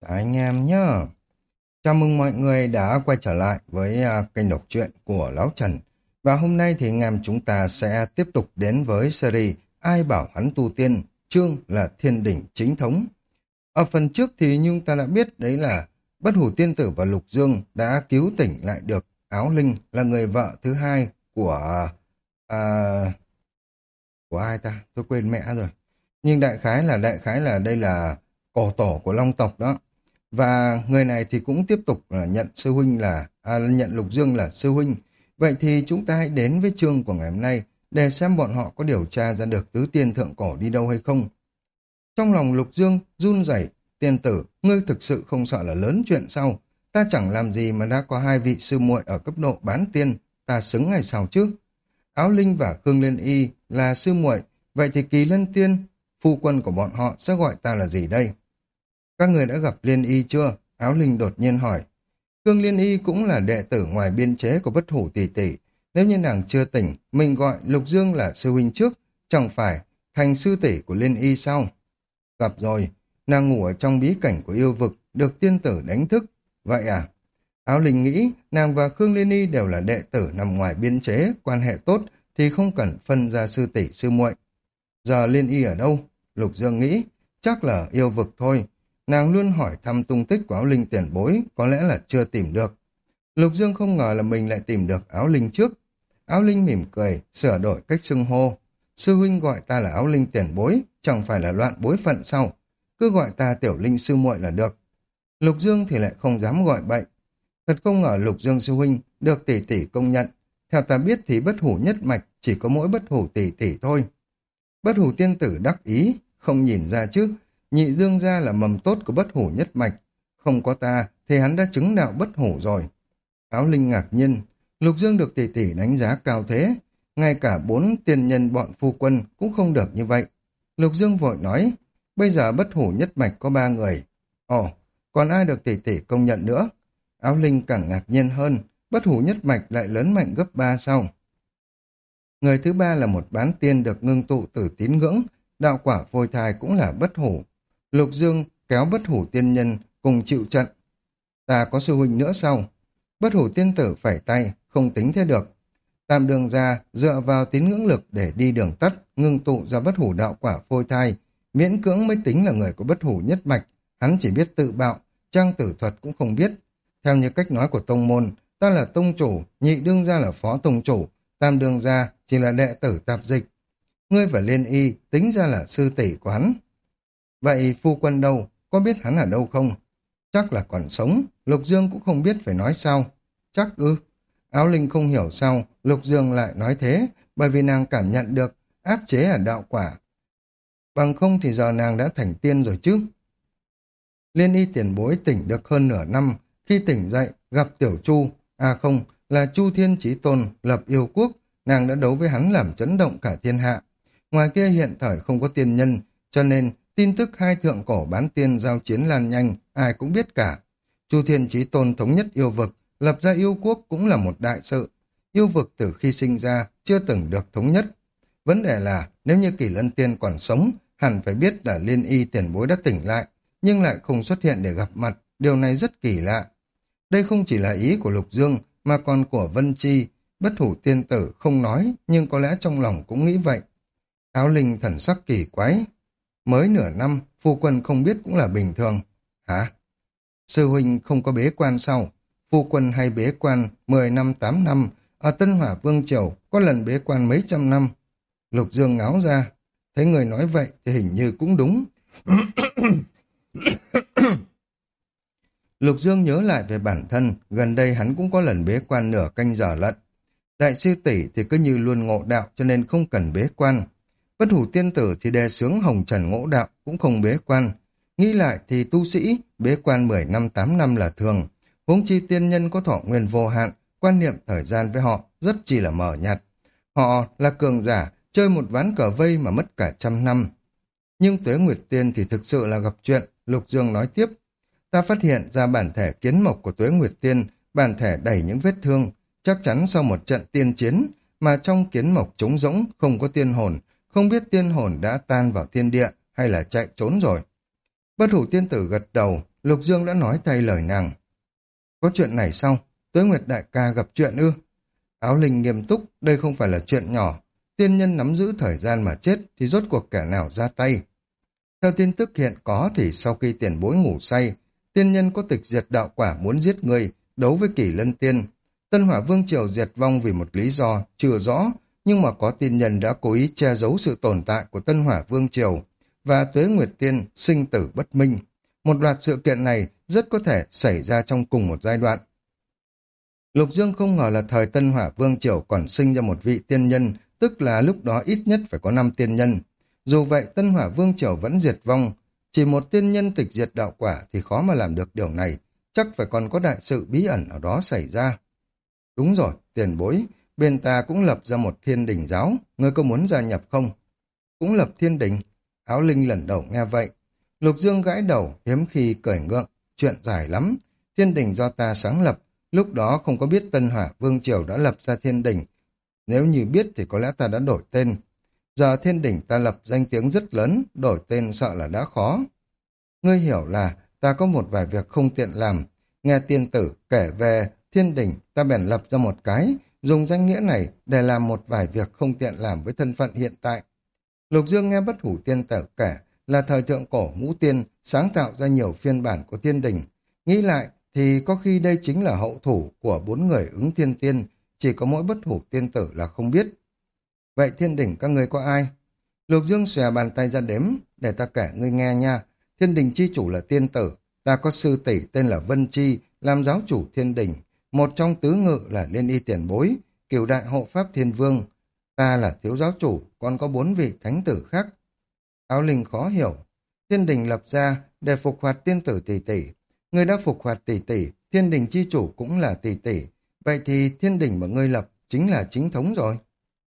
Anh em nhá. Chào mừng mọi người đã quay trở lại với kênh đọc truyện của Lão Trần. Và hôm nay thì anh em chúng ta sẽ tiếp tục đến với series Ai bảo hắn tu tiên, chương là Thiên đỉnh chính thống. Ở phần trước thì chúng ta đã biết đấy là Bất Hủ Tiên Tử và Lục Dương đã cứu tỉnh lại được Áo Linh là người vợ thứ hai à, của ai ta? Tôi quên mẹ rồi. Nhưng đại khái là đây là cổ tổ của Long tộc đó. Và người này thì cũng tiếp tục là nhận sư huynh nhận Lục Dương là sư huynh. Vậy thì chúng ta hãy đến với chương của ngày hôm nay để xem bọn họ có điều tra ra được tứ tiên thượng cổ đi đâu hay không. Trong lòng Lục Dương run rẩy, tiên tử, ngươi thực sự không sợ là lớn chuyện sao? Ta chẳng làm gì mà đã có hai vị sư muội ở cấp độ bán tiên, ta xứng hay sao chứ? Áo Linh và Khương Liên Y là sư muội, vậy thì Kỳ Lân Tiên, phu quân của bọn họ sẽ gọi ta là gì đây? Các người đã gặp Liên Y chưa? Áo Linh đột nhiên hỏi. Khương Liên Y cũng là đệ tử ngoài biên chế của Bất Hủ tỷ tỷ. Nếu như nàng chưa tỉnh, mình gọi Lục Dương là sư huynh trước, chẳng phải thành sư tỷ của Liên Y sao? Gặp rồi, nàng ngủ ở trong bí cảnh của yêu vực, được tiên tử đánh thức. Vậy à? Áo Linh nghĩ nàng và Khương Liên Y đều là đệ tử nằm ngoài biên chế, quan hệ tốt thì không cần phân ra sư tỷ sư muội. Giờ Liên Y ở đâu? Lục Dương nghĩ, chắc là yêu vực thôi. Nàng luôn hỏi thăm tung tích của Áo Linh tiền bối, có lẽ là chưa tìm được. Lục Dương không ngờ là mình lại tìm được Áo Linh trước. Áo Linh mỉm cười, sửa đổi cách xưng hô. Sư huynh gọi ta là Áo Linh tiền bối, chẳng phải là loạn bối phận sao? Cứ gọi ta Tiểu Linh sư muội là được. Lục Dương thì lại không dám gọi bậy. Thật không ngờ Lục Dương sư huynh được tỷ tỷ công nhận. Theo ta biết thì bất hủ nhất mạch chỉ có mỗi bất hủ tỷ tỷ thôi. Bất hủ tiên tử đắc ý, không nhìn ra chứ. Nhị Dương gia là mầm tốt của bất hủ nhất mạch. Không có ta thì hắn đã chứng đạo bất hủ rồi. Áo Linh ngạc nhiên, Lục Dương được tỷ tỷ đánh giá cao thế. Ngay cả 4 tiên nhân bọn phu quân cũng không được như vậy. Lục Dương vội nói, bây giờ bất hủ nhất mạch có 3 người. Ồ, còn ai được tỷ tỷ công nhận nữa? Áo Linh càng ngạc nhiên hơn, bất hủ nhất mạch lại lớn mạnh gấp 3 sau. Người thứ ba là một bán tiên được ngưng tụ từ tín ngưỡng, đạo quả phôi thai cũng là bất hủ. Lục Dương kéo bất hủ tiên nhân cùng chịu trận. Ta có sư huynh nữa sau. Bất hủ tiên tử phẩy tay, không tính thế được. Tam đường ra dựa vào tín ngưỡng lực để đi đường tắt, ngưng tụ ra bất hủ đạo quả phôi thai. Miễn cưỡng mới tính là người của bất hủ nhất mạch, hắn chỉ biết tự bạo, trang tử thuật cũng không biết. Theo như cách nói của tông môn, ta là tông chủ, nhị đương gia là phó tông chủ, tam đương gia chỉ là đệ tử tạp dịch. Ngươi và Liên Y tính ra là sư tỷ của hắn. Vậy phu quân đâu, có biết hắn ở đâu không? Chắc là còn sống, Lục Dương cũng không biết phải nói sao. Chắc ư? Áo Linh không hiểu sao Lục Dương lại nói thế, bởi vì nàng cảm nhận được áp chế ở đạo quả. Bằng không thì giờ nàng đã thành tiên rồi chứ. Liên Y tiền bối tỉnh được hơn nửa năm, khi tỉnh dậy gặp Tiểu Chu, không, là Chu Thiên Chí Tôn lập yêu quốc, nàng đã đấu với hắn làm chấn động cả thiên hạ. Ngoài kia hiện thời không có tiên nhân, cho nên tin tức hai thượng cổ bán tiên giao chiến lan nhanh, ai cũng biết cả. Chu Thiên Chí Tôn thống nhất yêu vực, lập ra yêu quốc cũng là một đại sự. Yêu vực từ khi sinh ra chưa từng được thống nhất. Vấn đề là nếu như Kỳ Lân Tiên còn sống, hẳn phải biết là Liên Y tiền bối đã tỉnh lại, nhưng lại không xuất hiện để gặp mặt, điều này rất kỳ lạ. Đây không chỉ là ý của Lục Dương, mà còn của Vân Chi, bất hủ tiên tử không nói, nhưng có lẽ trong lòng cũng nghĩ vậy. Áo Linh thần sắc kỳ quái. Mới nửa năm, phu quân không biết cũng là bình thường. Hả? Sư huynh không có bế quan sao? Phu quân hay bế quan 10 năm 8 năm, ở Tân Hỏa Vương Triều có lần bế quan mấy trăm năm. Lục Dương ngáo ra, thấy người nói vậy thì hình như cũng đúng. Lục Dương nhớ lại về bản thân, gần đây hắn cũng có lần bế quan nửa canh giờ lận. Đại sư tỷ thì cứ như luôn ngộ đạo cho nên không cần bế quan. Bất hủ tiên tử thì đề xướng hồng trần ngộ đạo cũng không bế quan. Nghĩ lại thì tu sĩ bế quan 10 năm 8 năm là thường. Huống chi tiên nhân có thọ nguyên vô hạn, quan niệm thời gian với họ rất chỉ là mờ nhạt. Họ là cường giả, chơi một ván cờ vây mà mất cả trăm năm. Nhưng Tuế Nguyệt Tiên thì thực sự là gặp chuyện, Lục Dương nói tiếp. Ta phát hiện ra bản thể kiến mộc của Tuế Nguyệt Tiên, bản thể đầy những vết thương, chắc chắn sau một trận tiên chiến, mà trong kiến mộc trống rỗng, không có tiên hồn, không biết tiên hồn đã tan vào thiên địa hay là chạy trốn rồi. Bất hủ tiên tử gật đầu, Lục Dương đã nói thay lời nàng. Có chuyện này sao? Tuế Nguyệt đại ca gặp chuyện ư? Áo Linh nghiêm túc, đây không phải là chuyện nhỏ. Tiên nhân nắm giữ thời gian mà chết thì rốt cuộc kẻ nào ra tay? Theo tin tức hiện có thì sau khi tiền bối ngủ say, tiên nhân có tịch diệt đạo quả muốn giết người, đấu với Kỷ Lân Tiên. Tân Hỏa Vương Triều diệt vong vì một lý do chưa rõ, nhưng mà có tiên nhân đã cố ý che giấu sự tồn tại của Tân Hỏa Vương Triều và Tuế Nguyệt Tiên sinh tử bất minh. Một loạt sự kiện này rất có thể xảy ra trong cùng một giai đoạn. Lục Dương không ngờ là thời Tân Hỏa Vương Triều còn sinh ra một vị tiên nhân, tức là lúc đó ít nhất phải có 5 tiên nhân. Dù vậy Tân Hỏa Vương Triều vẫn diệt vong, chỉ một tiên nhân tịch diệt đạo quả thì khó mà làm được điều này, chắc phải còn có đại sự bí ẩn ở đó xảy ra. Đúng rồi, tiền bối, bên ta cũng lập ra một thiên đình giáo, ngươi có muốn gia nhập không? Cũng lập thiên đình? Áo Linh lần đầu nghe vậy. Lục Dương gãi đầu, hiếm khi cười ngượng, chuyện dài lắm. Thiên đình do ta sáng lập, lúc đó không có biết Tân Hỏa Vương Triều đã lập ra thiên đình. Nếu như biết thì có lẽ ta đã đổi tên. Giờ thiên đình ta lập danh tiếng rất lớn, đổi tên sợ là đã khó. Ngươi hiểu là ta có một vài việc không tiện làm. Nghe tiên tử kể về thiên đình, ta bèn lập ra một cái, dùng danh nghĩa này để làm một vài việc không tiện làm với thân phận hiện tại. Lục Dương nghe Bất Hủ tiên tử kể là thời thượng cổ ngũ tiên sáng tạo ra nhiều phiên bản của thiên đình. Nghĩ lại thì có khi đây chính là hậu thủ của 4 người ứng thiên tiên, chỉ có mỗi Bất Hủ tiên tử là không biết. Vậy thiên đình các ngươi có ai? Lục Dương xòe bàn tay ra đếm, để ta kể ngươi nghe nha. Thiên đình chi chủ là tiên tử, ta có sư tỷ tên là Vân Chi, làm giáo chủ thiên đình. Một trong tứ ngự là Liên Y tiền bối, Cửu đại hộ pháp thiên vương. Ta là thiếu giáo chủ, còn có 4 vị thánh tử khác. Áo Linh khó hiểu. Thiên đình lập ra để phục hoạt tiên tử tỷ tỷ. Ngươi đã phục hoạt tỷ tỷ, thiên đình chi chủ cũng là tỷ tỷ. Vậy thì thiên đình mà ngươi lập chính là chính thống rồi.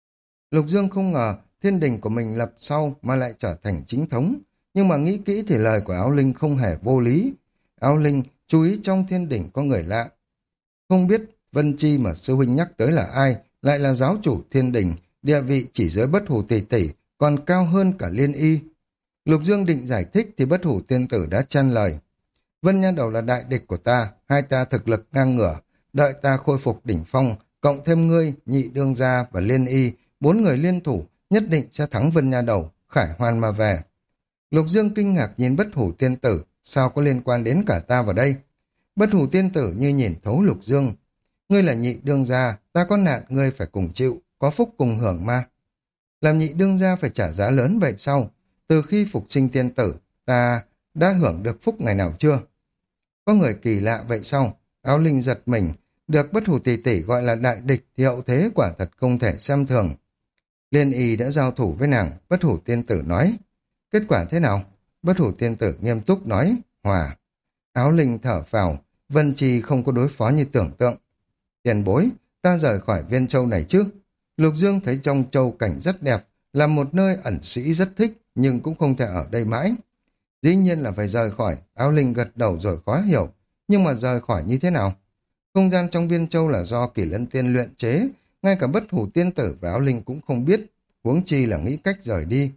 Lục Dương không ngờ thiên đình của mình lập sau mà lại trở thành chính thống. Nhưng mà nghĩ kỹ thì lời của Áo Linh không hề vô lý. Áo Linh chú ý trong thiên đình có người lạ. Không biết Vân Chi mà sư huynh nhắc tới là ai, lại là giáo chủ thiên đình, địa vị chỉ dưới Bất Hủ tỷ tỷ, còn cao hơn cả Liên Y. Lục Dương định giải thích thì Bất Hủ tiên tử đã chen lời. Vân Nha Đầu là đại địch của ta, hai ta thực lực ngang ngửa, đợi ta khôi phục đỉnh phong, cộng thêm ngươi, Nhị đương gia và Liên Y, 4 người liên thủ, nhất định sẽ thắng Vân Nha Đầu, khải hoàn mà về. Lục Dương kinh ngạc nhìn Bất Hủ tiên tử, sao có liên quan đến cả ta vào đây? Bất Hủ tiên tử như nhìn thấu Lục Dương. Ngươi là Nhị đương gia, ta có nạn ngươi phải cùng chịu, có phúc cùng hưởng mà. Làm Nhị đương gia phải trả giá lớn vậy sao? Từ khi phục sinh tiên tử, ta đã hưởng được phúc ngày nào chưa? Có người kỳ lạ vậy sao? Áo Linh giật mình, được Bất Hủ tỷ tỷ gọi là đại địch thì hậu thế quả thật không thể xem thường. Liên Y đã giao thủ với nàng, Bất Hủ tiên tử nói. Kết quả thế nào? Bất Hủ tiên tử nghiêm túc nói, hòa. Áo Linh thở phào, Vân Chi không có đối phó như tưởng tượng. Tiền bối, ta rời khỏi Viên Châu này chứ? Lục Dương thấy trong châu cảnh rất đẹp, là một nơi ẩn sĩ rất thích, nhưng cũng không thể ở đây mãi. Dĩ nhiên là phải rời khỏi, Áo Linh gật đầu rồi khó hiểu, nhưng mà rời khỏi như thế nào? Không gian trong Viên Châu là do Kỷ Lân Tiên luyện chế, ngay cả Bất Hủ tiên tử và Áo Linh cũng không biết, huống chi là nghĩ cách rời đi.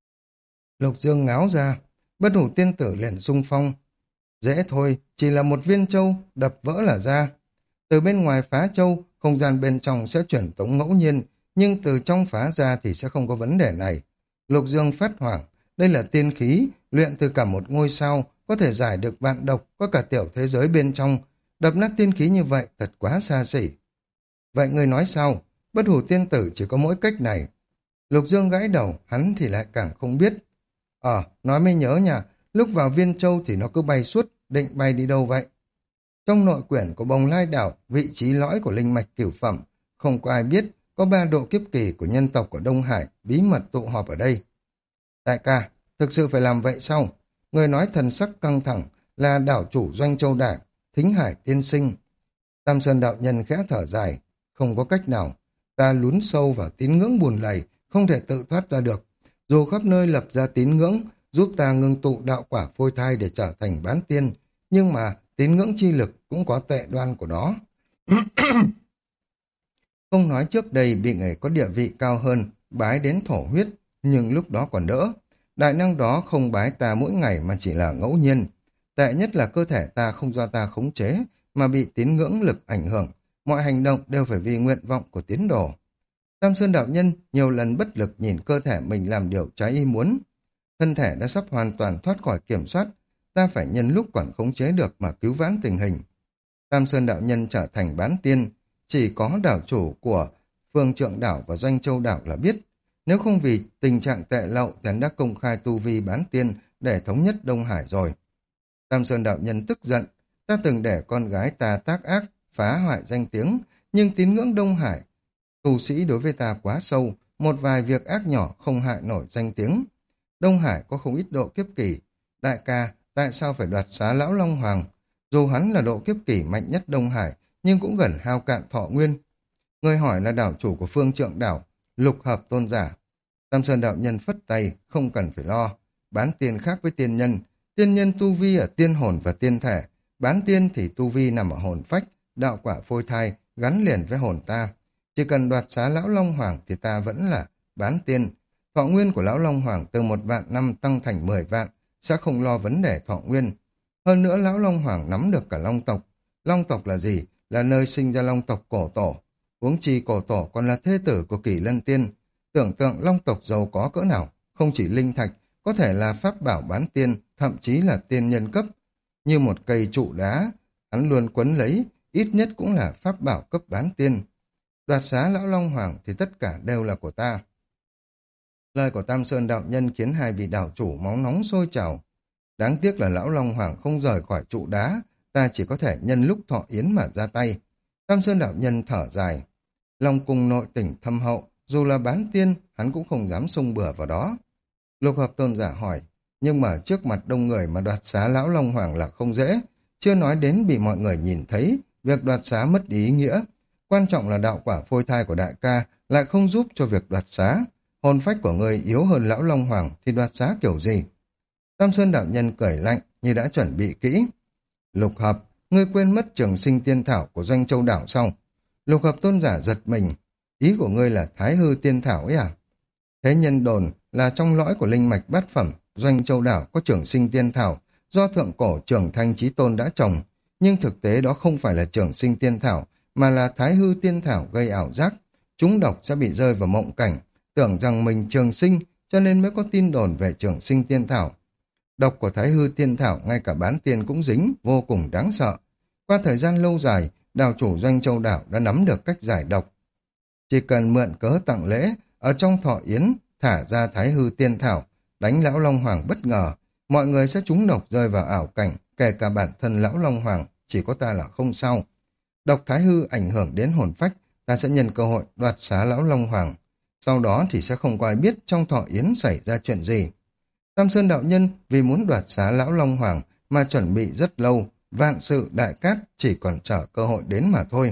Lục Dương ngáo ra, Bất Hủ tiên tử liền xung phong. Dễ thôi, chỉ là một viên châu, đập vỡ là ra. Từ bên ngoài phá châu, không gian bên trong sẽ chuyển tống ngẫu nhiên, nhưng từ trong phá ra thì sẽ không có vấn đề này. Lục Dương phát hoảng, đây là tiên khí, luyện từ cả một ngôi sao, có thể giải được vạn độc, có cả tiểu thế giới bên trong. Đập nát tiên khí như vậy thật quá xa xỉ. Vậy người nói sao? Bất Hủ tiên tử chỉ có mỗi cách này. Lục Dương gãi đầu, hắn thì lại càng không biết. Nói mới nhớ nha, lúc vào Viên Châu thì nó cứ bay suốt, định bay đi đâu vậy? Trong nội quyển của Bồng Lai Đảo, vị trí lõi của linh mạch cửu phẩm, không có ai biết có 3 độ kiếp kỳ của nhân tộc của Đông Hải bí mật tụ họp ở đây. Đại ca, thực sự phải làm vậy sao? Người nói thần sắc căng thẳng là đảo chủ Doanh Châu Đảng, Thính Hải tiên sinh. Tam Sơn đạo nhân khẽ thở dài, không có cách nào, ta lún sâu vào tín ngưỡng bùn lầy, không thể tự thoát ra được. Dù khắp nơi lập ra tín ngưỡng, giúp ta ngưng tụ đạo quả phôi thai để trở thành bán tiên, nhưng mà tín ngưỡng chi lực cũng có tệ đoan của nó. Không nói trước đây bị người có địa vị cao hơn, bái đến thổ huyết, nhưng lúc đó còn đỡ. Đại năng đó không bái ta mỗi ngày mà chỉ là ngẫu nhiên. Tệ nhất là cơ thể ta không do ta khống chế, mà bị tín ngưỡng lực ảnh hưởng. Mọi hành động đều phải vì nguyện vọng của tín đồ. Tam Sơn đạo nhân nhiều lần bất lực nhìn cơ thể mình làm điều trái ý muốn. Thân thể đã sắp hoàn toàn thoát khỏi kiểm soát, ta phải nhân lúc còn khống chế được mà cứu vãn tình hình. Tam Sơn đạo nhân trở thành bán tiên, chỉ có đảo chủ của Phương Trượng đảo và Doanh Châu đảo là biết. Nếu không vì tình trạng tệ lậu thì hắn đã công khai tu vi bán tiên để thống nhất Đông Hải rồi. Tam Sơn đạo nhân tức giận, ta từng để con gái ta tác ác, phá hoại danh tiếng, nhưng tín ngưỡng Đông Hải, tu sĩ đối với ta quá sâu, một vài việc ác nhỏ không hại nổi danh tiếng. Đông Hải có không ít độ kiếp kỳ, đại ca, tại sao phải đoạt xá lão Long Hoàng? Dù hắn là độ kiếp kỳ mạnh nhất Đông Hải, nhưng cũng gần hao cạn thọ nguyên. Người hỏi là đảo chủ của Phương Trượng đảo, Lục Hợp tôn giả. Tam Sơn đạo nhân phất tay, không cần phải lo. Bán tiên khác với tiên nhân tu vi ở tiên hồn và tiên thể, bán tiên thì tu vi nằm ở hồn phách, đạo quả phôi thai, gắn liền với hồn ta. Chỉ cần đoạt xá lão Long Hoàng thì ta vẫn là bán tiên. Thọ nguyên của lão Long Hoàng từ 1.000 năm tăng thành 10 vạn, sẽ không lo vấn đề thọ nguyên. Hơn nữa lão Long Hoàng nắm được cả Long tộc. Long tộc là gì? Là nơi sinh ra Long tộc cổ tổ. Huống chi cổ tổ còn là thê tử của Kỷ Lân Tiên. Tưởng tượng Long tộc giàu có cỡ nào, không chỉ linh thạch, có thể là pháp bảo bán tiên, thậm chí là tiên nhân cấp. Như một cây trụ đá, hắn luôn quấn lấy, ít nhất cũng là pháp bảo cấp bán tiên. Đoạt xá lão Long Hoàng thì tất cả đều là của ta. Lời của Tam Sơn đạo nhân khiến hai vị đạo chủ máu nóng sôi trào. Đáng tiếc là lão Long Hoàng không rời khỏi trụ đá, ta chỉ có thể nhân lúc thọ yến mà ra tay. Tam Sơn đạo nhân thở dài. Long cung nội tỉnh thâm hậu, dù là bán tiên, hắn cũng không dám xông bừa vào đó. Lục Hợp tôn giả hỏi, nhưng mà trước mặt đông người mà đoạt xá lão Long Hoàng là không dễ, chưa nói đến bị mọi người nhìn thấy, việc đoạt xá mất đi ý nghĩa. Quan trọng là đạo quả phôi thai của đại ca lại không giúp cho việc đoạt xá. Hồn phách của người yếu hơn lão Long Hoàng thì đoạt xá kiểu gì? Tam Sơn đạo nhân cười lạnh như đã chuẩn bị kỹ. Lục Hợp, ngươi quên mất trường sinh tiên thảo của Doanh Châu đảo sao? Lục Hợp tôn giả giật mình. Ý của ngươi là Thái Hư tiên thảo ấy à? Thế nhân đồn là trong lõi của linh mạch bát phẩm, Doanh Châu đảo có trường sinh tiên thảo do thượng cổ Trường Thanh Chí Tôn đã trồng, nhưng thực tế đó không phải là trường sinh tiên thảo, mà là Thái Hư tiên thảo gây ảo giác. Chúng độc sẽ bị rơi vào mộng cảnh, tưởng rằng mình trường sinh, cho nên mới có tin đồn về trường sinh tiên thảo. Độc của Thái Hư tiên thảo ngay cả bán tiên cũng dính, vô cùng đáng sợ. Qua thời gian lâu dài, đảo chủ Doanh Châu đảo đã nắm được cách giải độc. Chỉ cần mượn cớ tặng lễ, ở trong thọ yến, thả ra Thái Hư tiên thảo, đánh lão Long Hoàng bất ngờ, mọi người sẽ trúng độc rơi vào ảo cảnh, kể cả bản thân lão Long Hoàng, chỉ có ta là không sao. Độc Thái Hư ảnh hưởng đến hồn phách, ta sẽ nhân cơ hội đoạt xá lão Long Hoàng. Sau đó thì sẽ không có ai biết trong thọ yến xảy ra chuyện gì. Tam Sơn đạo nhân vì muốn đoạt xá lão Long Hoàng mà chuẩn bị rất lâu, vạn sự đại cát chỉ còn chờ cơ hội đến mà thôi.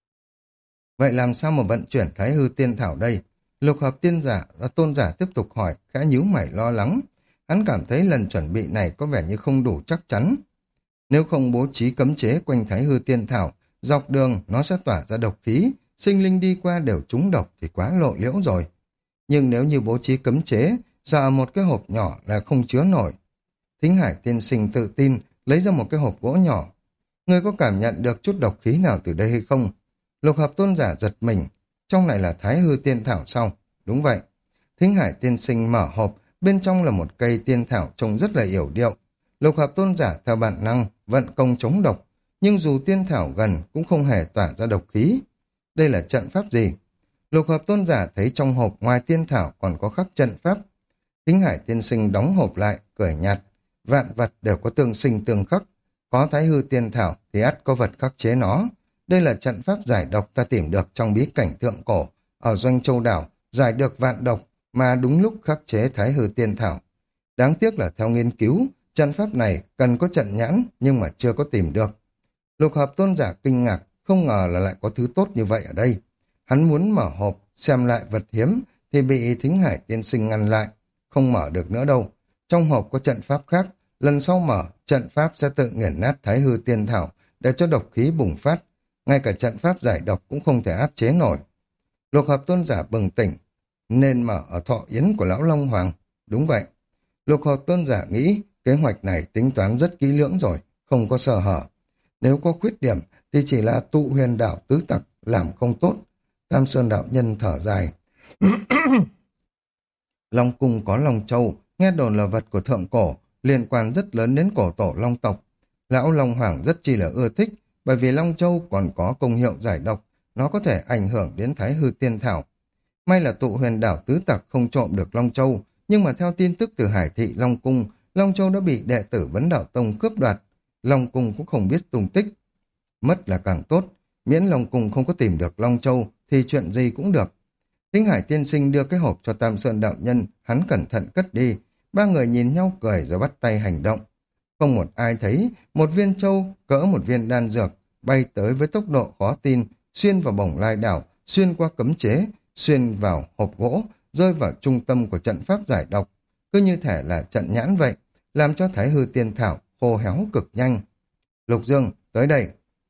Vậy làm sao mà vận chuyển Thái Hư tiên thảo đây? Lục Hợp tôn giả tiếp tục hỏi, khẽ nhíu mày lo lắng. Hắn cảm thấy lần chuẩn bị này có vẻ như không đủ chắc chắn. Nếu không bố trí cấm chế quanh Thái Hư tiên thảo, dọc đường nó sẽ tỏa ra độc khí, sinh linh đi qua đều trúng độc thì quá lộ liễu rồi. Nhưng nếu như bố trí cấm chế, sợ một cái hộp nhỏ là không chứa nổi. Thính Hải tiên sinh tự tin lấy ra một cái hộp gỗ nhỏ. Ngươi có cảm nhận được chút độc khí nào từ đây hay không? Lục Hợp tôn giả giật mình. Trong này là Thái Hư tiên thảo sao? Đúng vậy. Thính Hải tiên sinh mở hộp, bên trong là một cây tiên thảo trông rất là yểu điệu. Lục Hợp tôn giả theo bản năng vận công chống độc, nhưng dù tiên thảo gần cũng không hề tỏa ra độc khí. Đây là trận pháp gì? Lục Hợp tôn giả thấy trong hộp ngoài tiên thảo còn có khắc trận pháp. Thính Hải tiên sinh đóng hộp lại, cười nhạt. Vạn vật đều có tương sinh tương khắc. Có Thái Hư tiên thảo thì ắt có vật khắc chế nó. Đây là trận pháp giải độc ta tìm được trong bí cảnh thượng cổ. Ở Doanh Châu đảo, giải được vạn độc mà đúng lúc khắc chế Thái Hư tiên thảo. Đáng tiếc là theo nghiên cứu, trận pháp này cần có trận nhãn nhưng mà chưa có tìm được. Lục Hợp tôn giả kinh ngạc, không ngờ là lại có thứ tốt như vậy ở đây. Hắn muốn mở hộp, xem lại vật hiếm, thì bị Thính Hải tiên sinh ngăn lại. Không mở được nữa đâu. Trong hộp có trận pháp khác, lần sau mở, trận pháp sẽ tự nghiền nát Thái Hư tiên thảo, để cho độc khí bùng phát. Ngay cả trận pháp giải độc cũng không thể áp chế nổi. Lục Hợp tôn giả bừng tỉnh, nên mở ở thọ yến của lão Long Hoàng. Đúng vậy. Lục Hợp tôn giả nghĩ, Kế hoạch này tính toán rất kỹ lưỡng rồi, không có sơ hở. Nếu có khuyết điểm thì chỉ là tụ huyền đảo tứ tặc làm không tốt. Tam Sơn đạo nhân thở dài. Long cung có Long Châu, nghe đồn là vật của thượng cổ, liên quan rất lớn đến cổ tổ Long tộc. Lão Long Hoàng rất chi là ưa thích, bởi vì Long Châu còn có công hiệu giải độc, nó có thể ảnh hưởng đến Thái Hư Tiên Thảo. May là tụ huyền đảo tứ tặc không trộm được Long Châu, nhưng mà theo tin tức từ Hải thị Long Cung, Long Châu đã bị đệ tử Vấn Đạo Tông cướp đoạt. Long Cung cũng không biết tung tích. Mất là càng tốt, miễn Long Cung không có tìm được Long Châu thì chuyện gì cũng được. Thính Hải tiên sinh đưa cái hộp cho Tam Sơn đạo nhân, hắn cẩn thận cất đi. Ba người nhìn nhau cười rồi bắt tay hành động. Không một ai thấy một viên châu cỡ một viên đan dược bay tới với tốc độ khó tin, xuyên vào bổng lai đảo, xuyên qua cấm chế, xuyên vào hộp gỗ, rơi vào trung tâm của trận pháp giải độc. Cứ như thể là trận nhãn vậy, làm cho Thái Hư Tiên Thảo khô héo cực nhanh. Lục Dương, tới đây.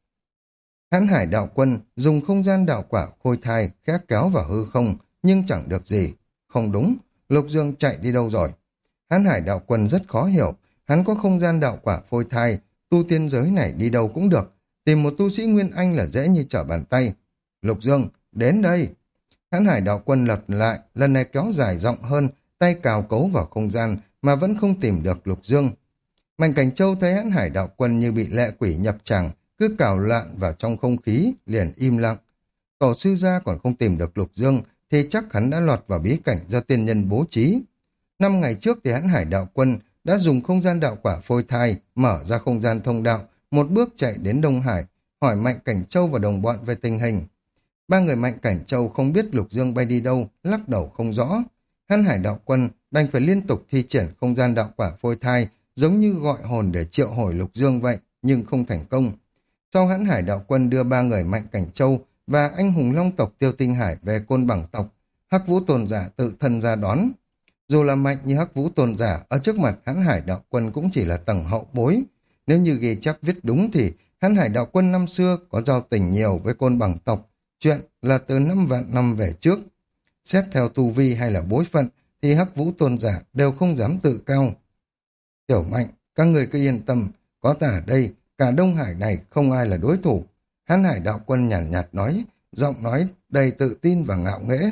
Hãn Hải đạo quân dùng không gian đạo quả khôi thai khẽ kéo vào hư không, nhưng chẳng được gì. Không đúng, Lục Dương chạy đi đâu rồi? Hãn Hải đạo quân rất khó hiểu, hắn có không gian đạo quả phôi thai, tu tiên giới này đi đâu cũng được. Tìm một tu sĩ Nguyên Anh là dễ như trở bàn tay. Lục Dương, đến đây. Hãn Hải đạo quân lật lại, lần này kéo dài rộng hơn, tay cào cấu vào không gian mà vẫn không tìm được Lục Dương. Mạnh Cảnh Châu thấy Hãn Hải đạo quân như bị lệ quỷ nhập tràng, cứ cào loạn vào trong không khí, liền im lặng. Tổ sư gia còn không tìm được Lục Dương, thì chắc hắn đã lọt vào bí cảnh do tiên nhân bố trí. 5 ngày trước thì Hãn Hải đạo quân đã dùng không gian đạo quả phôi thai, mở ra không gian thông đạo, một bước chạy đến Đông Hải, hỏi Mạnh Cảnh Châu và đồng bọn về tình hình. Ba người Mạnh Cảnh Châu không biết Lục Dương bay đi đâu, lắc đầu không rõ. Hãn Hải đạo quân đành phải liên tục thi triển không gian đạo quả phôi thai, giống như gọi hồn để triệu hồi Lục Dương vậy, nhưng không thành công. Sau Hãn Hải đạo quân đưa ba người Mạnh Cảnh Châu và anh hùng long tộc Tiêu Tinh Hải về Côn Bằng tộc, Hắc Vũ Tôn giả tự thân ra đón. Dù là mạnh như Hắc Vũ Tôn giả, ở trước mặt Hãn Hải đạo quân cũng chỉ là tầng hậu bối. Nếu như ghi chép viết đúng thì Hãn Hải đạo quân năm xưa có giao tình nhiều với Côn Bằng tộc, chuyện là từ 5 vạn năm về trước. Xét theo tu vi hay là bối phận thì Hắc Vũ Tôn giả đều không dám tự cao. Tiểu Mạnh, các người cứ yên tâm, có ta ở đây, cả Đông Hải này không ai là đối thủ. Hãn Hải đạo quân nhàn nhạt nói, giọng nói đầy tự tin và ngạo nghễ.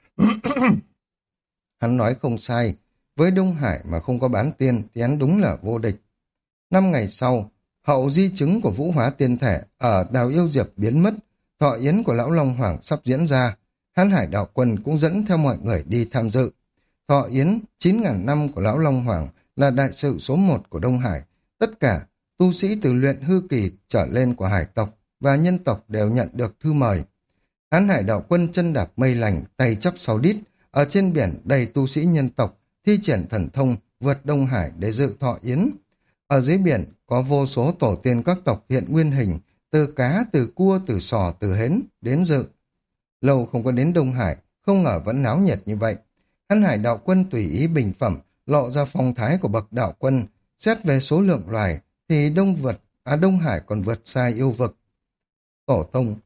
Hắn nói không sai, với Đông Hải mà không có bán tiên thì hắn đúng là vô địch. 5 ngày sau, hậu di chứng của Vũ Hóa Tiên Thể ở Đào Yêu Diệp biến mất, thọ yến của Lão Long Hoàng sắp diễn ra. Hãn Hải đạo quân cũng dẫn theo mọi người đi tham dự. Thọ yến 9.000 năm của Lão Long Hoàng là đại sự số 1 của Đông Hải. Tất cả tu sĩ từ luyện hư kỳ trở lên của hải tộc và nhân tộc đều nhận được thư mời. Hãn Hải đạo quân chân đạp mây lành, tay chắp sau đít, ở trên biển đầy tu sĩ nhân tộc, thi triển thần thông vượt Đông Hải để dự thọ yến. Ở dưới biển có vô số tổ tiên các tộc hiện nguyên hình, từ cá, từ cua, từ sò, từ hến đến dự. Lâu không có đến Đông Hải, không ngờ vẫn náo nhiệt như vậy. Hãn Hải đạo quân tùy ý bình phẩm, lộ ra phong thái của bậc đạo quân. Xét về số lượng loài thì Đông Hải còn vượt xa yêu vực. Tổ tông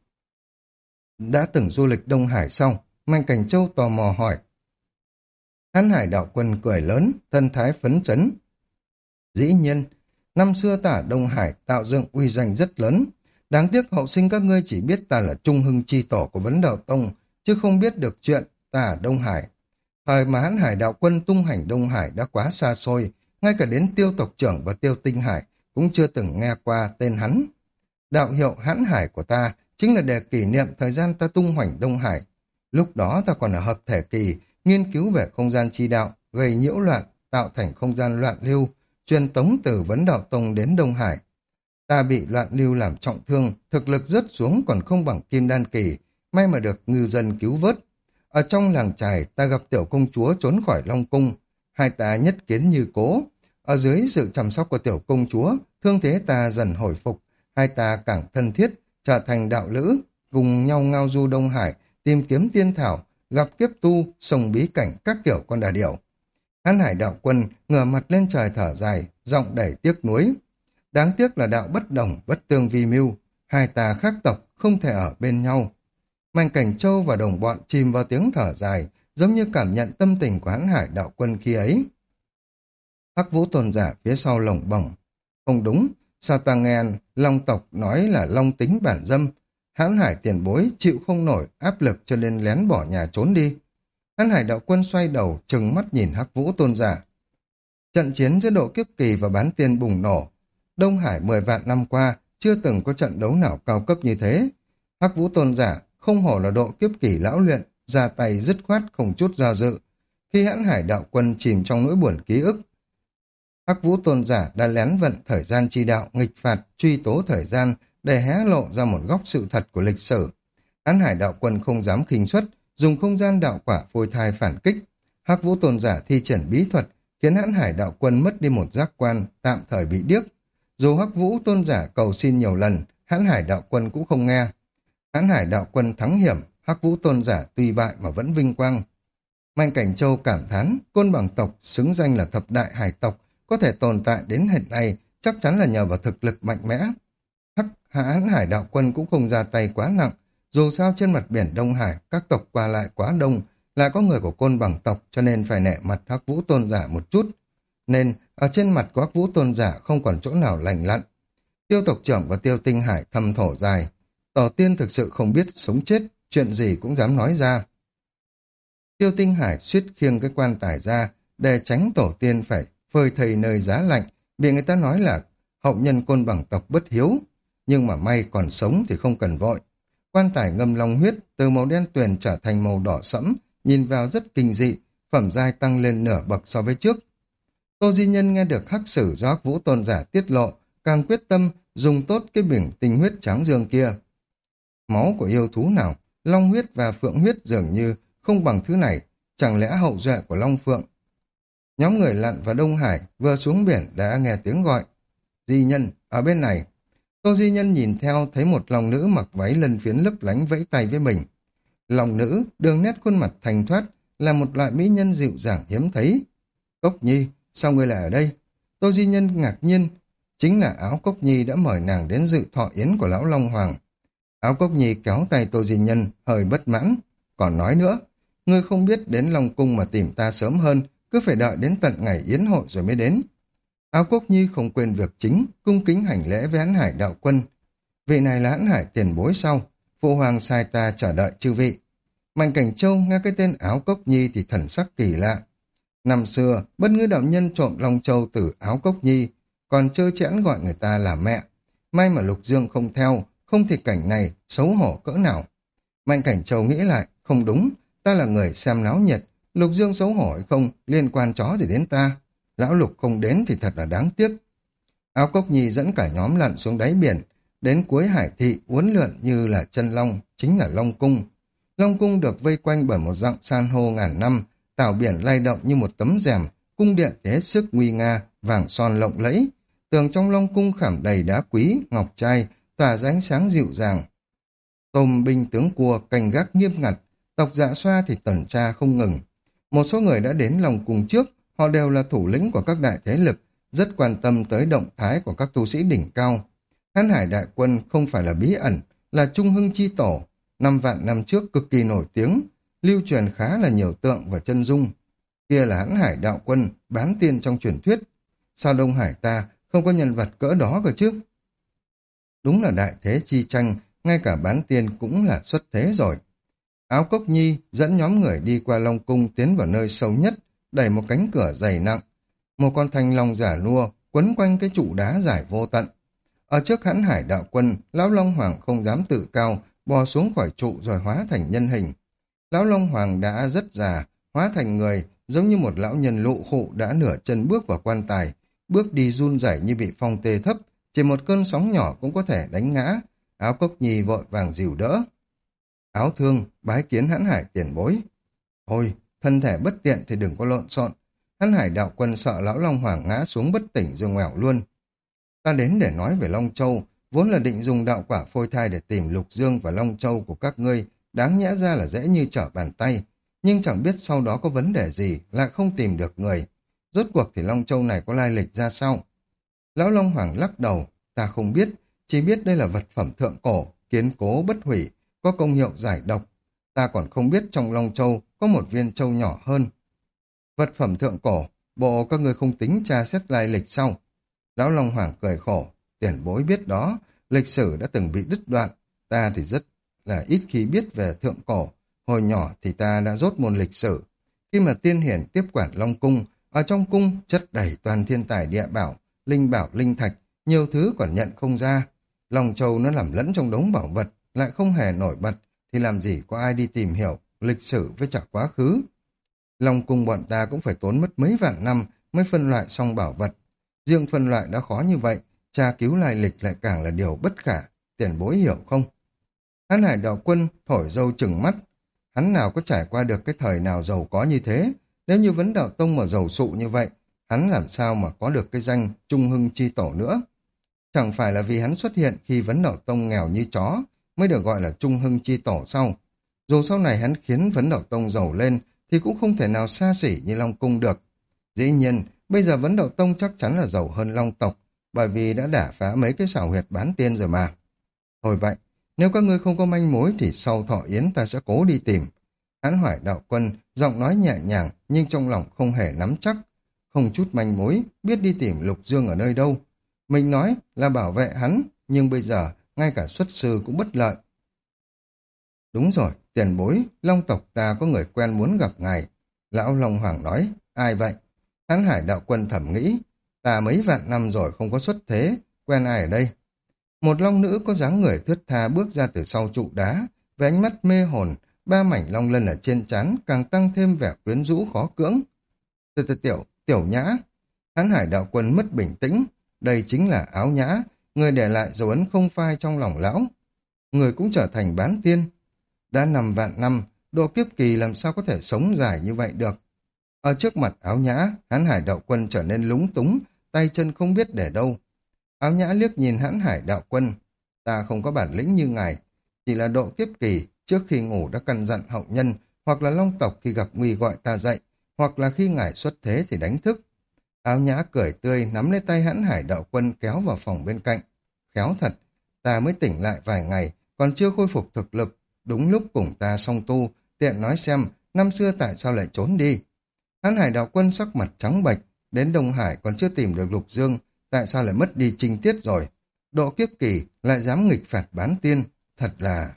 đã từng du lịch Đông Hải sau, Mạnh Cảnh Châu tò mò hỏi. Hãn Hải đạo quân cười lớn, thân thái phấn chấn. Dĩ nhiên, năm xưa ta ở Đông Hải tạo dựng uy danh rất lớn. Đáng tiếc hậu sinh các ngươi chỉ biết ta là Trung Hưng chi tổ của Vấn Đạo Tông, chứ không biết được chuyện ta ở Đông Hải. Thời mà Hãn Hải đạo quân tung hành Đông Hải đã quá xa xôi, ngay cả đến Tiêu tộc trưởng và Tiêu Tinh Hải cũng chưa từng nghe qua tên hắn. Đạo hiệu Hãn Hải của ta chính là để kỷ niệm thời gian ta tung hoành Đông Hải. Lúc đó ta còn ở hợp thể kỳ, nghiên cứu về không gian chi đạo, gây nhiễu loạn, tạo thành không gian loạn lưu, truyền tống từ Vấn Đạo Tông đến Đông Hải. Ta bị loạn lưu làm trọng thương, thực lực rớt xuống còn không bằng Kim Đan kỳ, may mà được ngư dân cứu vớt. Ở trong làng chài, ta gặp tiểu công chúa trốn khỏi Long Cung, hai ta nhất kiến như cố. Ở dưới sự chăm sóc của tiểu công chúa, thương thế ta dần hồi phục, hai ta càng thân thiết, trở thành đạo lữ, cùng nhau ngao du Đông Hải, tìm kiếm tiên thảo, gặp kiếp tu, sông bí cảnh các kiểu con đà điểu. Hãn Hải đạo quân ngửa mặt lên trời thở dài, giọng đầy tiếc nuối. Đáng tiếc là đạo bất đồng, bất tương vi mưu, hai ta khác tộc, không thể ở bên nhau. Mạnh Cảnh Châu và đồng bọn chìm vào tiếng thở dài, giống như cảm nhận tâm tình của Hãn Hải đạo quân khi ấy. Hắc Vũ tôn giả phía sau lồng bổng. Không đúng, sao ta nghe Long tộc nói là Long tính bản dâm. Hãn Hải tiền bối chịu không nổi áp lực cho nên lén bỏ nhà trốn đi. Hãn Hải đạo quân xoay đầu trừng mắt nhìn Hắc Vũ tôn giả. Trận chiến giữa độ kiếp kỳ và bán tiên bùng nổ. Đông Hải 10 vạn năm qua chưa từng có trận đấu nào cao cấp như thế. Hắc Vũ tôn giả không hổ là độ kiếp kỳ lão luyện, ra tay dứt khoát không chút do dự. Khi Hãn Hải đạo quân chìm trong nỗi buồn ký ức, Hắc Vũ tôn giả đã lén vận thời gian chi đạo nghịch phạt truy tố thời gian để hé lộ ra một góc sự thật của lịch sử. Hãn Hải đạo quân không dám khinh suất, dùng không gian đạo quả phôi thai phản kích. Hắc Vũ tôn giả thi triển bí thuật khiến Hãn Hải đạo quân mất đi một giác quan, tạm thời bị điếc. Dù Hắc Vũ tôn giả cầu xin nhiều lần, Hãn Hải đạo quân cũng không nghe. Hãn Hải đạo quân thắng hiểm, Hắc Vũ tôn giả tuy bại mà vẫn vinh quang. Mạnh Cảnh Châu cảm thán, Côn Bằng tộc xứng danh là thập đại hải tộc, có thể tồn tại đến hiện nay chắc chắn là nhờ vào thực lực mạnh mẽ. Hãn Hải đạo quân cũng không ra tay quá nặng, dù sao trên mặt biển Đông Hải các tộc qua lại quá đông, lại có người của Côn Bằng tộc cho nên phải nể mặt Hắc Vũ tôn giả một chút. Nên ở trên mặt của Hắc Vũ tôn giả không còn chỗ nào lành lặn. Tiêu tộc trưởng và Tiêu Tinh Hải thầm thổ dài. Tổ tiên thực sự không biết sống chết, chuyện gì cũng dám nói ra. Tiêu Tinh Hải suýt khiêng cái quan tài ra để tránh tổ tiên phải phơi thây nơi giá lạnh, bị người ta nói là hậu nhân Côn Bằng tộc bất hiếu. Nhưng mà may còn sống thì không cần vội. Quan tài ngâm long huyết từ màu đen tuyền trở thành màu đỏ sẫm, nhìn vào rất kinh dị, phẩm giai tăng lên nửa bậc so với trước. Tô Di Nhân nghe được hắc sử do Hắc Vũ tôn giả tiết lộ, càng quyết tâm dùng tốt cái biển tinh huyết trắng dương kia. Máu của yêu thú nào, long huyết và phượng huyết dường như không bằng thứ này, chẳng lẽ hậu duệ của long phượng. Nhóm người lặn vào Đông Hải vừa xuống biển đã nghe tiếng gọi. Di Nhân, ở bên này. Tô Di Nhân nhìn theo thấy một long nữ mặc váy lân phiến lấp lánh vẫy tay với mình. Long nữ, đường nét khuôn mặt thanh thoát, là một loại mỹ nhân dịu dàng hiếm thấy. Cốc Nhi, sao ngươi lại ở đây? Tô Di Nhân ngạc nhiên, chính là Áo Cốc Nhi đã mời nàng đến dự thọ yến của lão Long Hoàng. Áo Cốc Nhi kéo tay Tô Di Nhân, hơi bất mãn. Còn nói nữa, ngươi không biết đến Long Cung mà tìm ta sớm hơn, cứ phải đợi đến tận ngày yến hội rồi mới đến. Áo Cốc Nhi không quên việc chính, cung kính hành lễ với Hãn Hải đạo quân. Vị này là Hãn Hải tiền bối sau, phụ hoàng sai ta chờ đợi chư vị. Mạnh Cảnh Châu nghe cái tên Áo Cốc Nhi thì thần sắc kỳ lạ. Năm xưa, Bất Ngư đạo nhân trộm Long Châu từ Áo Cốc Nhi, còn trơ chẽn gọi người ta là mẹ. May mà Lục Dương không theo, không thì cảnh này xấu hổ cỡ nào. Mạnh Cảnh Châu nghĩ lại, không đúng, ta là người xem náo nhiệt, Lục Dương xấu hổ hay không, liên quan chó gì đến ta. Lão Lục không đến thì thật là đáng tiếc. Áo Cốc Nhi dẫn cả nhóm lặn xuống đáy biển, đến cuối hải thị uốn lượn như là chân long, chính là Long Cung. Long Cung được vây quanh bởi một dặng san hô ngàn năm, tảo biển lay động như một tấm rèm, cung điện thì hết sức nguy nga, vàng son lộng lẫy. Tường trong Long Cung khảm đầy đá quý, ngọc trai, tỏa ra ánh sáng dịu dàng. Tôm binh tướng cua canh gác nghiêm ngặt, tộc Dạ Xoa thì tuần tra không ngừng. Một số người đã đến Long Cung trước, họ đều là thủ lĩnh của các đại thế lực, rất quan tâm tới động thái của các tu sĩ đỉnh cao. Hãn Hải đại quân không phải là bí ẩn, là Trung Hưng chi tổ, 5 vạn năm trước cực kỳ nổi tiếng, lưu truyền khá là nhiều tượng và chân dung. Kia là Hãn Hải đạo quân, bán tiên trong truyền thuyết. Sao Đông Hải ta không có nhân vật cỡ đó cơ chứ? Đúng là đại thế chi tranh, ngay cả bán tiên cũng là xuất thế rồi. Áo Cốc Nhi dẫn nhóm người đi qua Long Cung tiến vào nơi sâu nhất, đẩy một cánh cửa dày nặng. Một con thanh long giả nua quấn quanh cái trụ đá dài vô tận. Ở trước Hãn Hải đạo quân, Lão Long Hoàng không dám tự cao, bò xuống khỏi trụ rồi hóa thành nhân hình. Lão Long Hoàng đã rất già, hóa thành người, giống như một lão nhân lụ khụ đã nửa chân bước vào quan tài, bước đi run rẩy như bị phong tê thấp, chỉ một cơn sóng nhỏ cũng có thể đánh ngã. Áo Cốc Nhi vội vàng dìu đỡ. Áo Thương bái kiến Hãn Hải tiền bối. Thôi, thân thể bất tiện thì đừng có lộn xộn. Hãn Hải đạo quân sợ lão Long Hoàng ngã xuống bất tỉnh rồi ngoẻo luôn. Ta đến để nói về Long Châu, vốn là định dùng đạo quả phôi thai để tìm Lục Dương và Long Châu của các ngươi, đáng nhẽ ra là dễ như trở bàn tay, nhưng chẳng biết sau đó có vấn đề gì, lại không tìm được người. Rốt cuộc thì Long Châu này có lai lịch ra sao? Lão Long Hoàng lắc đầu, ta không biết, chỉ biết đây là vật phẩm thượng cổ, kiên cố bất hủy, có công hiệu giải độc. Ta còn không biết trong Long Châu có một viên châu nhỏ hơn. Vật phẩm thượng cổ, Bộ các người không tính tra xét lai lịch sau. Lão Long Hoàng cười khổ, tiền bối biết đó, lịch sử đã từng bị đứt đoạn, ta thì rất là ít khi biết về thượng cổ, hồi nhỏ thì ta đã dốt môn lịch sử. Khi mà tiên hiển tiếp quản Long Cung, ở trong cung chất đầy toàn thiên tài địa bảo, linh thạch, nhiều thứ còn nhận không ra. Long Châu nó làm lẫn trong đống bảo vật, lại không hề nổi bật, thì làm gì có ai đi tìm hiểu lịch sử với cả quá khứ. Long Cung bọn ta cũng phải tốn mất mấy vạn năm mới phân loại xong bảo vật. Riêng phân loại đã khó như vậy, tra cứu lai lịch lại càng là điều bất khả, tiền bối hiểu không? Hán Hải Đạo Quân thổi dâu chừng mắt, hắn nào có trải qua được cái thời nào giàu có như thế, nếu như Vấn Đạo Tông mà giàu sụ như vậy, hắn làm sao mà có được cái danh Trung Hưng Chi Tổ nữa? Chẳng phải là vì hắn xuất hiện khi Vấn Đạo Tông nghèo như chó mới được gọi là Trung Hưng Chi Tổ sau. Dù sau này hắn khiến Vấn Đạo Tông giàu lên thì cũng không thể nào xa xỉ như Long Cung được. Dĩ nhiên, bây giờ Vấn Đạo Tông chắc chắn là giàu hơn Long tộc, bởi vì đã đả phá mấy cái xảo huyệt bán tiên rồi mà. Thôi vậy, nếu các ngươi không có manh mối thì sau thọ yến ta sẽ cố đi tìm. Hán Hải Đạo Quân giọng nói nhẹ nhàng nhưng trong lòng không hề nắm chắc. Không chút manh mối, biết đi tìm Lục Dương ở nơi đâu. Mình nói là bảo vệ hắn, nhưng bây giờ ngay cả xuất sư cũng bất lợi. Đúng rồi, tiền bối, Long tộc ta có người quen muốn gặp ngài. Lão Long Hoàng nói, ai vậy? Hán Hải Đạo Quân thầm nghĩ, ta mấy vạn năm rồi không có xuất thế, quen ai ở đây? Một long nữ có dáng người thướt tha bước ra từ sau trụ đá, với ánh mắt mê hồn, ba mảnh long lân ở trên trán càng tăng thêm vẻ quyến rũ khó cưỡng. Tiểu Nhã. Hán Hải Đạo Quân mất bình tĩnh, đây chính là Áo Nhã, người để lại dấu ấn không phai trong lòng lão. Người cũng trở thành bán tiên. Đã 5 vạn năm, độ kiếp kỳ làm sao có thể sống dài như vậy được. Ở trước mặt Áo Nhã, Hán Hải Đạo Quân trở nên lúng túng, tay chân không biết để đâu. Áo Nhã liếc nhìn Hán Hải Đạo Quân, ta không có bản lĩnh như ngài, chỉ là độ kiếp kỳ, trước khi ngủ đã căn dặn hậu nhân, hoặc là Long tộc khi gặp nguy gọi ta dậy, hoặc là khi ngài xuất thế thì đánh thức. Áo Nhã cười tươi nắm lấy tay Hán Hải Đạo Quân kéo vào phòng bên cạnh. Khéo thật, ta mới tỉnh lại vài ngày, còn chưa khôi phục thực lực, đúng lúc cùng ta song tu, tiện nói xem, năm xưa tại sao lại trốn đi. Hán Hải Đạo Quân sắc mặt trắng bệch, đến Đông Hải còn chưa tìm được Lục Dương, tại sao lại mất đi trinh tiết rồi? Độ kiếp kỳ lại dám nghịch phạt bán tiên, thật là...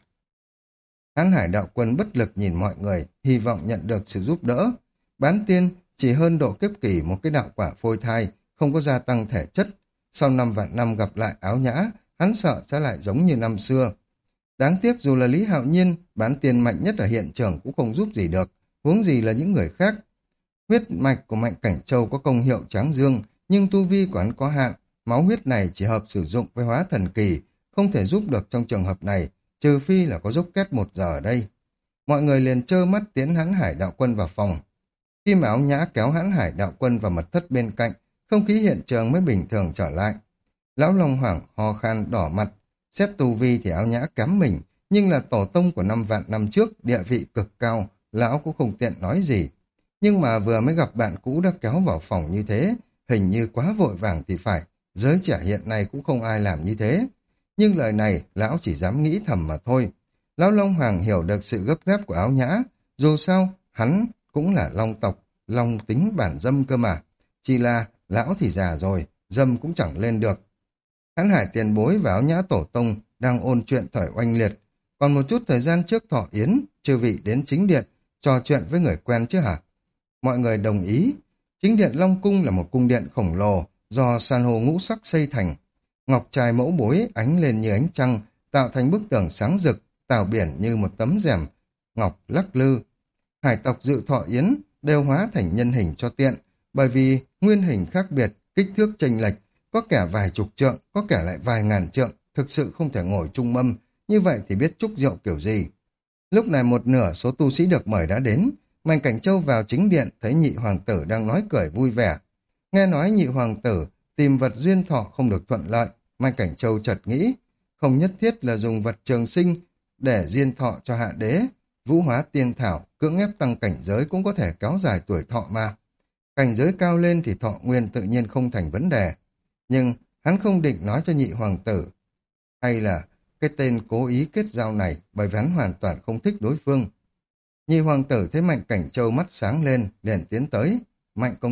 Hán Hải Đạo Quân bất lực nhìn mọi người, hy vọng nhận được sự giúp đỡ. Bán tiên chỉ hơn độ kiếp kỳ một cái đạo quả phôi thai, không có gia tăng thể chất. Sau 5 vạn năm gặp lại Áo Nhã, hắn sợ sẽ lại giống như năm xưa. Đáng tiếc dù là Lý Hạo Nhiên, bán tiên mạnh nhất ở hiện trường cũng không giúp gì được, huống gì là những người khác. Huyết mạch của Mạnh Cảnh Châu có công hiệu tráng dương, nhưng tu vi của hắn có hạn, máu huyết này chỉ hợp sử dụng với hóa thần kỳ, không thể giúp được trong trường hợp này, trừ phi là có dốc két 1 giờ ở đây. Mọi người liền trơ mắt tiến Hán Hải Đạo Quân vào phòng. Khi mà Áo Nhã kéo Hán Hải Đạo Quân vào mật thất bên cạnh, không khí hiện trường mới bình thường trở lại. Lão Long Hoàng ho khan đỏ mặt, xét tu vi thì Áo Nhã kém mình, nhưng là tổ tông của 5 vạn năm trước, địa vị cực cao, lão cũng không tiện nói gì. Nhưng mà vừa mới gặp bạn cũ đã kéo vào phòng như thế, hình như quá vội vàng thì phải, giới trẻ hiện nay cũng không ai làm như thế. Nhưng lời này, lão chỉ dám nghĩ thầm mà thôi. Lão Long Hoàng hiểu được sự gấp gáp của Áo Nhã, dù sao, hắn cũng là Long tộc, Long tính bản dâm cơ mà. Chỉ là, lão thì già rồi, dâm cũng chẳng lên được. Hán Hải Tiền Bối và Áo Nhã Tổ Tông đang ôn chuyện thời oanh liệt. Còn một chút thời gian trước thọ yến, chư vị đến chính điện, trò chuyện với người quen chứ hả? Mọi người đồng ý. Chính điện Long Cung là một cung điện khổng lồ do san hô ngũ sắc xây thành. Ngọc trai mẫu bối ánh lên như ánh trăng, tạo thành bức tường sáng rực, tào biển như một tấm rèm ngọc lắc lư. Hải tộc dự thọ yến đều hóa thành nhân hình cho tiện, bởi vì nguyên hình khác biệt, kích thước chênh lệch, có kẻ vài chục trượng, có kẻ lại vài ngàn trượng, thực sự không thể ngồi chung mâm, như vậy thì biết chúc rượu kiểu gì. Lúc này một nửa số tu sĩ được mời đã đến. Mạnh Cảnh Châu vào chính điện thấy nhị hoàng tử đang nói cười vui vẻ. Nghe nói nhị hoàng tử tìm vật duyên thọ không được thuận lợi, Mạnh Cảnh Châu chợt nghĩ, không nhất thiết là dùng vật trường sinh để diên thọ cho hạ đế. Vũ hóa tiên thảo, cưỡng ép tăng cảnh giới cũng có thể kéo dài tuổi thọ mà. Cảnh giới cao lên thì thọ nguyên tự nhiên không thành vấn đề. Nhưng hắn không định nói cho nhị hoàng tử. Hay là cái tên cố ý kết giao này, bởi vì hắn hoàn toàn không thích đối phương. Nhị hoàng tử thấy Mạnh Cảnh Châu mắt sáng lên, liền tiến tới. Mạnh công tử,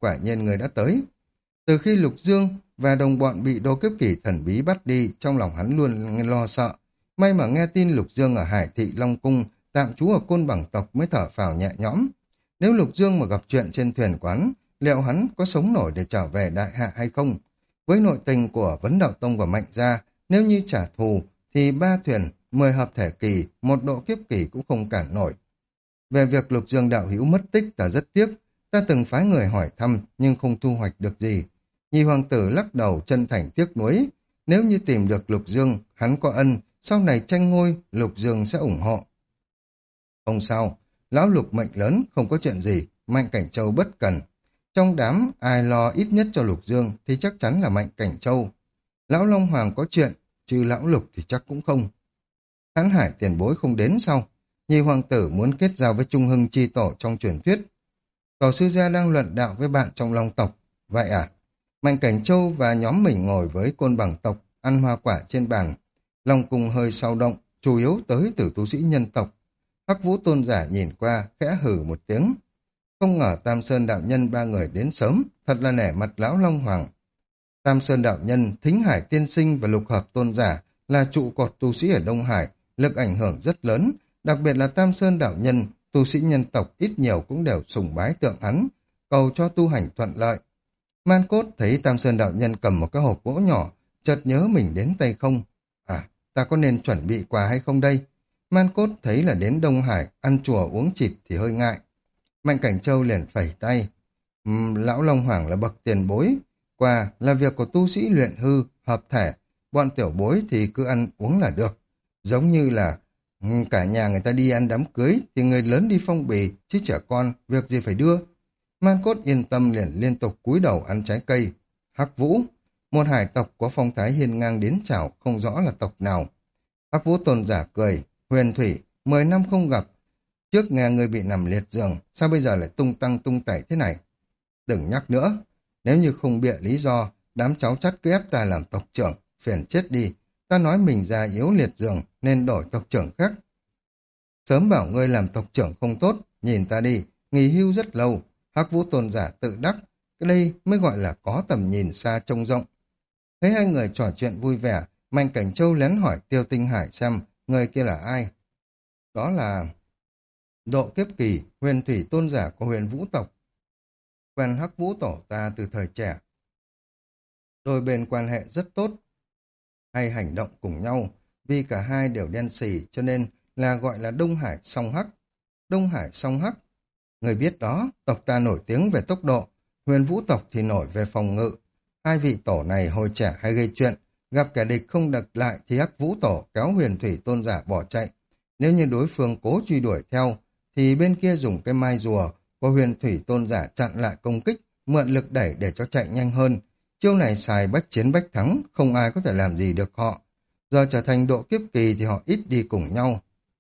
quả nhiên người đã tới. Từ khi Lục Dương và đồng bọn bị Đô Kiếp Kỳ thần bí bắt đi, trong lòng hắn luôn lo sợ. May mà nghe tin Lục Dương ở Hải Thị Long Cung, tạm trú ở Côn Bằng tộc mới thở phào nhẹ nhõm. Nếu Lục Dương mà gặp chuyện trên thuyền quán, liệu hắn có sống nổi để trở về đại hạ hay không? Với nội tình của Vấn Đạo Tông và Mạnh Gia, nếu như trả thù, thì 3 thuyền, 10 hợp thể kỳ, 1 độ kiếp kỳ cũng không cản nổi. Về việc Lục Dương đạo hữu mất tích ta rất tiếc, ta từng phái người hỏi thăm nhưng không thu hoạch được gì. Nhị hoàng tử lắc đầu chân thành tiếc nuối, nếu như tìm được Lục Dương, hắn có ân, sau này tranh ngôi, Lục Dương sẽ ủng hộ. Không sao, lão Lục mệnh lớn, không có chuyện gì, Mạnh Cảnh Châu bất cần. Trong đám, ai lo ít nhất cho Lục Dương thì chắc chắn là Mạnh Cảnh Châu. Lão Long Hoàng có chuyện, chứ lão Lục thì chắc cũng không. Hán Hải tiền bối không đến sao? Nhị hoàng tử muốn kết giao với Trung Hưng chi tổ trong truyền thuyết. Tổ sư gia đang luận đạo với bạn trong Long tộc. Vậy à? Mạnh Cảnh Châu và nhóm mình ngồi với Côn Bằng tộc, ăn hoa quả trên bàn. Long cung hơi sao động, chủ yếu tới từ tu sĩ nhân tộc. Hắc Vũ tôn giả nhìn qua, khẽ hừ một tiếng. Không ngờ Tam Sơn đạo nhân 3 người đến sớm, thật là nể mặt lão Long Hoàng. Tam Sơn đạo nhân, Thính Hải tiên sinh và Lục Hợp tôn giả là trụ cột tu sĩ ở Đông Hải, lực ảnh hưởng rất lớn, đặc biệt là Tam Sơn đạo nhân, tu sĩ nhân tộc ít nhiều cũng đều sùng bái tượng hắn, cầu cho tu hành thuận lợi. Man Cốt thấy Tam Sơn đạo nhân cầm một cái hộp gỗ nhỏ, chợt nhớ mình đến tay không. À, ta có nên chuẩn bị quà hay không đây? Man Cốt thấy là đến Đông Hải, ăn chùa uống chịt thì hơi ngại. Mạnh Cảnh Châu liền phẩy tay. Lão Long Hoàng là bậc tiền bối, quà là việc của tu sĩ luyện hư, hợp thể, bọn tiểu bối thì cứ ăn uống là được. Giống như là cả nhà người ta đi ăn đám cưới thì người lớn đi phong bì, chứ trẻ con, việc gì phải đưa. Man Cốt yên tâm liền liên tục cúi đầu ăn trái cây. Hắc Vũ, một hải tộc có phong thái hiên ngang đến chào, không rõ là tộc nào. Hắc Vũ tôn giả cười, Huyền Thủy, 10 năm không gặp. Trước nghe ngươi bị nằm liệt giường, sao bây giờ lại tung tăng tung tẩy thế này? Đừng nhắc nữa, nếu như không bịa lý do, đám cháu chắt cứ ép ta làm tộc trưởng, phiền chết đi. Ta nói mình già yếu liệt giường nên đổi tộc trưởng khác. Sớm bảo ngươi làm tộc trưởng không tốt, nhìn ta đi, nghỉ hưu rất lâu. Hắc Vũ tôn giả tự đắc, cái đây mới gọi là có tầm nhìn xa trông rộng. Thấy hai người trò chuyện vui vẻ, Mạnh Cảnh Châu lén hỏi Tiêu Tinh Hải xem người kia là ai. Đó là Độ Kiếp Kỳ, Huyền Thủy tôn giả của Huyền Vũ tộc. Quen Hắc Vũ tổ ta từ thời trẻ. Đôi bên quan hệ rất tốt, hay hành động cùng nhau, vì cả hai đều đen xì cho nên là gọi là Đông Hải song Hắc. Đông Hải song Hắc, người biết đó, tộc ta nổi tiếng về tốc độ, Huyền Vũ tộc thì nổi về phòng ngự. Hai vị tổ này hồi trẻ hay gây chuyện, gặp kẻ địch không địch lại thì Hắc Vũ tổ kéo Huyền Thủy tôn giả bỏ chạy. Nếu như đối phương cố truy đuổi theo, thì bên kia dùng cái mai rùa của Huyền Thủy tôn giả chặn lại công kích, mượn lực đẩy để cho chạy nhanh hơn. Chiêu này xài bách chiến bách thắng, không ai có thể làm gì được họ. Giờ trở thành độ kiếp kỳ thì họ ít đi cùng nhau.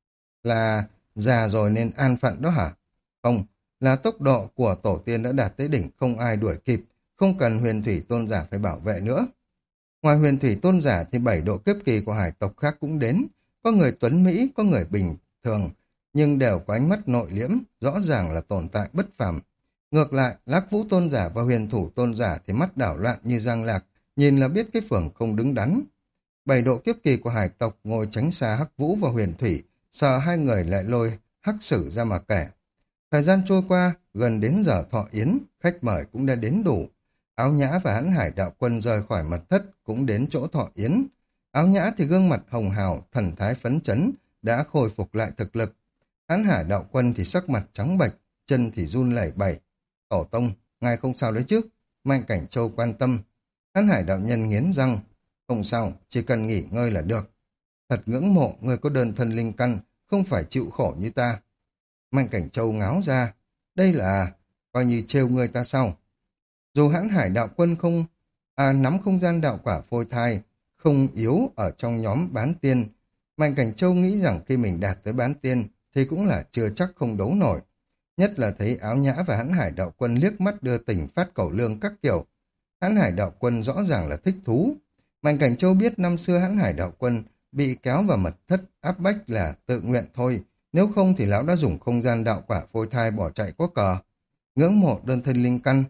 Là già rồi nên an phận đó hả? Không, là tốc độ của tổ tiên đã đạt tới đỉnh, không ai đuổi kịp, không cần Huyền Thủy tôn giả phải bảo vệ nữa. Ngoài Huyền Thủy tôn giả thì 7 độ kiếp kỳ của hải tộc khác cũng đến, có người tuấn Mỹ, có người bình thường, nhưng đều có ánh mắt nội liễm, rõ ràng là tồn tại bất phàm. Ngược lại, Lác Vũ tôn giả và Huyền Thủ tôn giả thì mắt đảo loạn như giang lạc, nhìn là biết cái phường không đứng đắn. 7 độ kiếp kỳ của hải tộc ngồi tránh xa Hắc Vũ và Huyền Thủy, sợ hai người lại lôi Hắc Sử ra mà kể. Thời gian trôi qua, gần đến giờ thọ yến, khách mời cũng đã đến đủ. Áo Nhã và Hãn Hải đạo quân rời khỏi mật thất cũng đến chỗ thọ yến. Áo Nhã thì gương mặt hồng hào, thần thái phấn chấn, đã khôi phục lại thực lực. Hãn Hải đạo quân thì sắc mặt trắng bệch, chân thì run lẩy bẩy. Tổ tông, ngài không sao đấy chứ? Mạnh Cảnh Châu quan tâm. Hãn Hải đạo nhân nghiến răng. Không sao, chỉ cần nghỉ ngơi là được. Thật ngưỡng mộ người có đơn thân linh căn, không phải chịu khổ như ta. Mạnh Cảnh Châu ngáo ra. Đây là coi như trêu người ta sao? Dù Hãn Hải đạo quân không nắm không gian đạo quả phôi thai, không yếu ở trong nhóm bán tiên, Mạnh Cảnh Châu nghĩ rằng khi mình đạt tới bán tiên thì cũng là chưa chắc không đấu nổi. Nhất là thấy Áo Nhã và Hãn Hải đạo quân liếc mắt đưa tình phát cẩu lương các kiểu. Hãn Hải đạo quân rõ ràng là thích thú. Mạnh Cảnh Châu biết năm xưa Hãn Hải đạo quân bị kéo vào mật thất áp bách là tự nguyện thôi, nếu không thì lão đã dùng không gian đạo quả phôi thai bỏ chạy có cờ. Ngưỡng mộ đơn thân linh căn,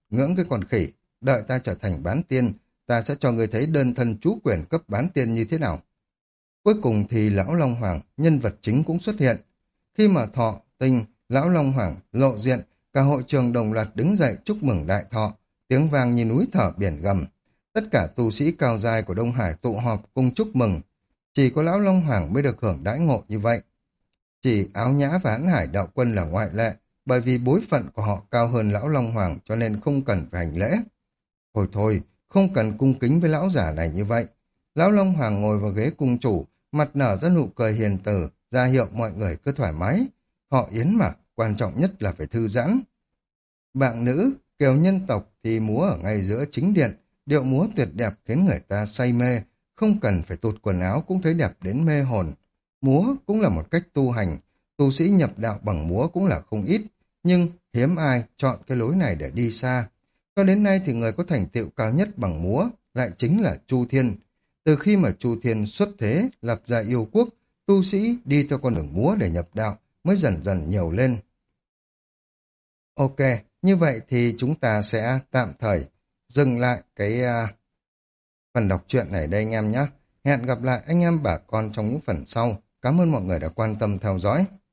ngưỡng cái con khỉ, đợi ta trở thành bán tiên, ta sẽ cho ngươi thấy đơn thân chú quyền cấp bán tiên như thế nào. Cuối cùng thì Lão Long Hoàng, nhân vật chính cũng xuất hiện. Khi mà Thọ, Tinh, Lão Long Hoàng lộ diện, cả hội trường đồng loạt đứng dậy chúc mừng đại thọ, tiếng vang như núi thở biển gầm. Tất cả tu sĩ cao dài của Đông Hải tụ họp cùng chúc mừng. Chỉ có Lão Long Hoàng mới được hưởng đãi ngộ như vậy. Chỉ Áo Nhã và Hãn Hải đạo quân là ngoại lệ, bởi vì bối phận của họ cao hơn Lão Long Hoàng cho nên không cần phải hành lễ. Thôi thôi, không cần cung kính với lão giả này như vậy. Lão Long Hoàng ngồi vào ghế cung chủ, mặt nở ra nụ cười hiền từ, ra hiệu mọi người cứ thoải mái. Họ yến mà, quan trọng nhất là phải thư giãn. Bạn nữ, kiều nhân tộc thì múa ở ngay giữa chính điện, điệu múa tuyệt đẹp khiến người ta say mê, không cần phải tụt quần áo cũng thấy đẹp đến mê hồn. Múa cũng là một cách tu hành, tu sĩ nhập đạo bằng múa cũng là không ít, nhưng hiếm ai chọn cái lối này để đi xa. Cho đến nay thì người có thành tựu cao nhất bằng múa lại chính là Chu Thiên. Từ khi mà Chu Thiên xuất thế, lập ra yêu quốc, tu sĩ đi theo con đường múa để nhập đạo mới dần dần nhiều lên. Ok, như vậy thì chúng ta sẽ tạm thời dừng lại cái phần đọc truyện này đây anh em nhé. Hẹn gặp lại anh em bà con trong những phần sau. Cảm ơn mọi người đã quan tâm theo dõi.